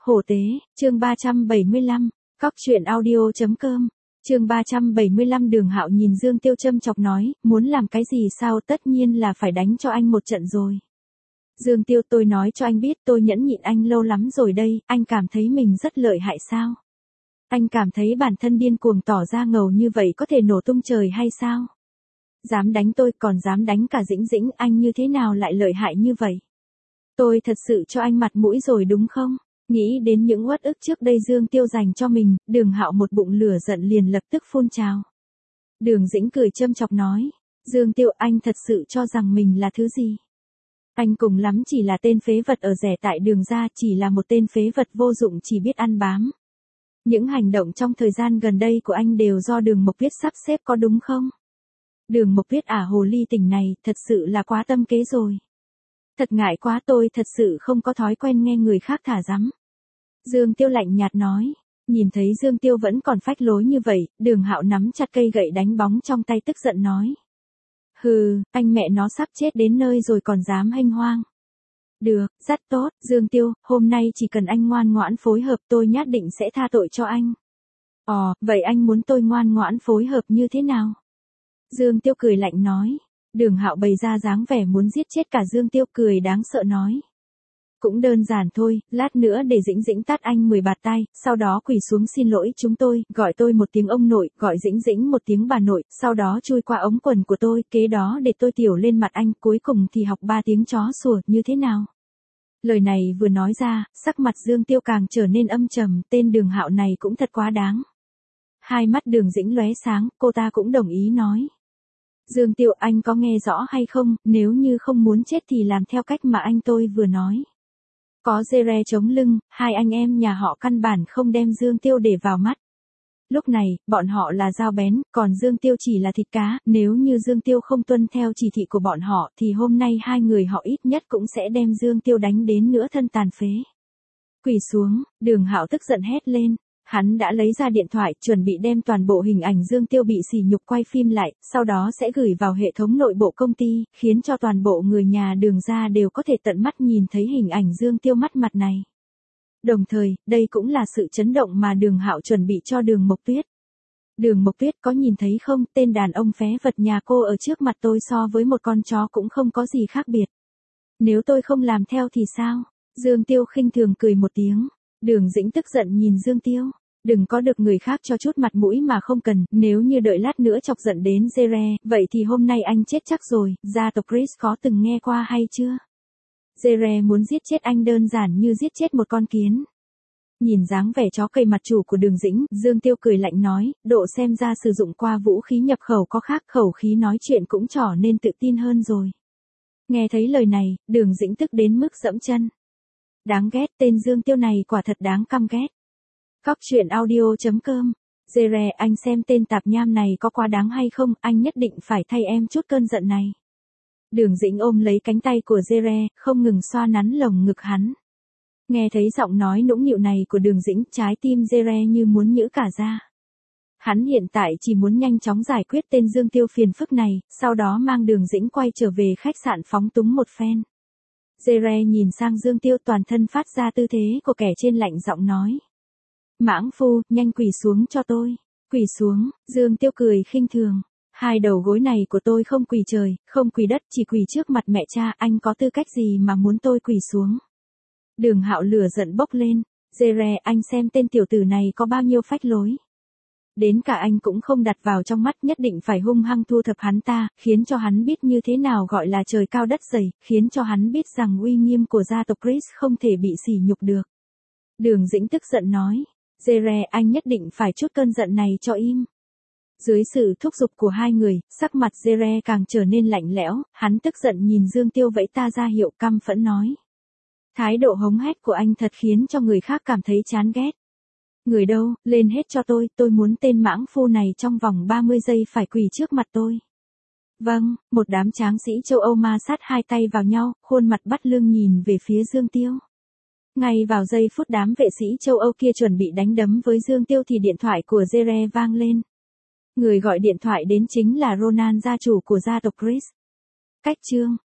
Hổ tế, chương 375, Cóc truyện audio.com, chương 375. Đường Hạo nhìn Dương Tiêu châm chọc nói, muốn làm cái gì sao, tất nhiên là phải đánh cho anh một trận rồi. Dương Tiêu, tôi nói cho anh biết tôi nhẫn nhịn anh lâu lắm rồi đây, anh cảm thấy mình rất lợi hại sao? Anh cảm thấy bản thân điên cuồng tỏ ra ngầu như vậy có thể nổ tung trời hay sao? Dám đánh tôi còn dám đánh cả Dĩnh Dĩnh, anh như thế nào lại lợi hại như vậy? Tôi thật sự cho anh mặt mũi rồi đúng không? Nghĩ đến những uất ức trước đây Dương Tiêu dành cho mình, Đường Hạo một bụng lửa giận liền lập tức phun trào. Đường Dĩnh cười châm chọc nói, Dương Tiêu, anh thật sự cho rằng mình là thứ gì? Anh cùng lắm chỉ là tên phế vật ở rẻ tại Đường gia, chỉ là một tên phế vật vô dụng chỉ biết ăn bám. Những hành động trong thời gian gần đây của anh đều do Đường Mộc Viết sắp xếp có đúng không? Đường Mộc Viết hồ ly tỉnh này thật sự là quá tâm kế rồi. Thật ngại quá, tôi thật sự không có thói quen nghe người khác thả rắm. Dương Tiêu lạnh nhạt nói. Nhìn thấy Dương Tiêu vẫn còn phách lối như vậy, Đường Hạo nắm chặt cây gậy đánh bóng trong tay tức giận nói. Hừ, anh mẹ nó sắp chết đến nơi rồi còn dám hênh hoang. Được, rất tốt, Dương Tiêu, hôm nay chỉ cần anh ngoan ngoãn phối hợp tôi nhất định sẽ tha tội cho anh. Vậy anh muốn tôi ngoan ngoãn phối hợp như thế nào? Dương Tiêu cười lạnh nói. Đường Hạo bày ra dáng vẻ muốn giết chết cả Dương Tiêu, cười đáng sợ nói. Cũng đơn giản thôi, lát nữa để Dĩnh Dĩnh tát anh 10 bạt tai, sau đó quỳ xuống xin lỗi chúng tôi, gọi tôi một tiếng ông nội, gọi Dĩnh Dĩnh một tiếng bà nội, sau đó chui qua ống quần của tôi, kế đó để tôi tiểu lên mặt anh, cuối cùng thì học 3 tiếng chó sủa, như thế nào? Lời này vừa nói ra, sắc mặt Dương Tiêu càng trở nên âm trầm, tên Đường Hạo này cũng thật quá đáng. Hai mắt Đường Dĩnh lóe sáng, cô ta cũng đồng ý nói. Dương Tiêu, anh có nghe rõ hay không, nếu như không muốn chết thì làm theo cách mà anh tôi vừa nói. Có Jere chống lưng, hai anh em nhà họ căn bản không đem Dương Tiêu để vào mắt. Lúc này, bọn họ là dao bén, còn Dương Tiêu chỉ là thịt cá, nếu như Dương Tiêu không tuân theo chỉ thị của bọn họ thì hôm nay hai người họ ít nhất cũng sẽ đem Dương Tiêu đánh đến nửa thân tàn phế. Quỳ xuống, Đường Hạo tức giận hét lên. Hắn đã lấy ra điện thoại, chuẩn bị đem toàn bộ hình ảnh Dương Tiêu bị sỉ nhục quay phim lại, sau đó sẽ gửi vào hệ thống nội bộ công ty, khiến cho toàn bộ người nhà Đường gia đều có thể tận mắt nhìn thấy hình ảnh Dương Tiêu mất mặt này. Đồng thời, đây cũng là sự chấn động mà Đường Hạo chuẩn bị cho Đường Mộc Tuyết. Đường Mộc Tuyết có nhìn thấy không, tên đàn ông phế vật nhà cô ở trước mặt tôi so với một con chó cũng không có gì khác biệt. Nếu tôi không làm theo thì sao? Dương Tiêu khinh thường cười một tiếng. Đường Dĩnh tức giận nhìn Dương Tiêu. Đừng có được người khác cho chút mặt mũi mà không cần, nếu như đợi lát nữa chọc giận đến Jere, vậy thì hôm nay anh chết chắc rồi, gia tộc Chris có từng nghe qua hay chưa? Jere muốn giết chết anh đơn giản như giết chết một con kiến. Nhìn dáng vẻ chó cây mặt chủ của Đường Dĩnh, Dương Tiêu cười lạnh nói, độ xem ra sử dụng qua vũ khí nhập khẩu có khác, khẩu khí nói chuyện cũng trở nên tự tin hơn rồi. Nghe thấy lời này, Đường Dĩnh tức đến mức dẫm chân. Đáng ghét, tên Dương Tiêu này quả thật đáng căm ghét. Cóc truyện audio.com. Jere, anh xem tên tạp nham này có quá đáng hay không, anh nhất định phải thay em chút cơn giận này. Đường Dĩnh ôm lấy cánh tay của Jere, không ngừng xoa nắn lồng ngực hắn. Nghe thấy giọng nói nũng nịu này của Đường Dĩnh, trái tim Jere như muốn nhữ cả ra. Hắn hiện tại chỉ muốn nhanh chóng giải quyết tên Dương Tiêu phiền phức này, sau đó mang Đường Dĩnh quay trở về khách sạn phóng túng một phen. Jere nhìn sang Dương Tiêu, toàn thân phát ra tư thế của kẻ trên, lạnh giọng nói. Mãng phu, nhanh quỳ xuống cho tôi. Quỳ xuống, Dương Tiêu cười khinh thường. Hai đầu gối này của tôi không quỳ trời, không quỳ đất, chỉ quỳ trước mặt mẹ cha, anh có tư cách gì mà muốn tôi quỳ xuống? Đường Hạo lửa giận bốc lên. Jere, anh xem tên tiểu tử này có bao nhiêu phách lối. Đến cả anh cũng không đặt vào trong mắt, nhất định phải hung hăng thu thập hắn ta, khiến cho hắn biết như thế nào gọi là trời cao đất dày, khiến cho hắn biết rằng uy nghiêm của gia tộc Chris không thể bị sỉ nhục được. Đường Dĩnh tức giận nói. Jere, anh nhất định phải chút cơn giận này cho im. Dưới sự thúc giục của hai người, sắc mặt Jere càng trở nên lạnh lẽo, hắn tức giận nhìn Dương Tiêu vẫy ta ra hiệu, căm phẫn nói. Thái độ hống hét của anh thật khiến cho người khác cảm thấy chán ghét. Người đâu, lên hết cho tôi muốn tên mãng phu này trong vòng 30 giây phải quỳ trước mặt tôi. Vâng, một đám tráng sĩ châu Âu ma sát hai tay vào nhau, khuôn mặt bắt lưng nhìn về phía Dương Tiêu. Ngay vào giây phút đám vệ sĩ châu Âu kia chuẩn bị đánh đấm với Dương Tiêu thì điện thoại của Jere vang lên. Người gọi điện thoại đến chính là Ronan, gia chủ của gia tộc Chris. Cách chương.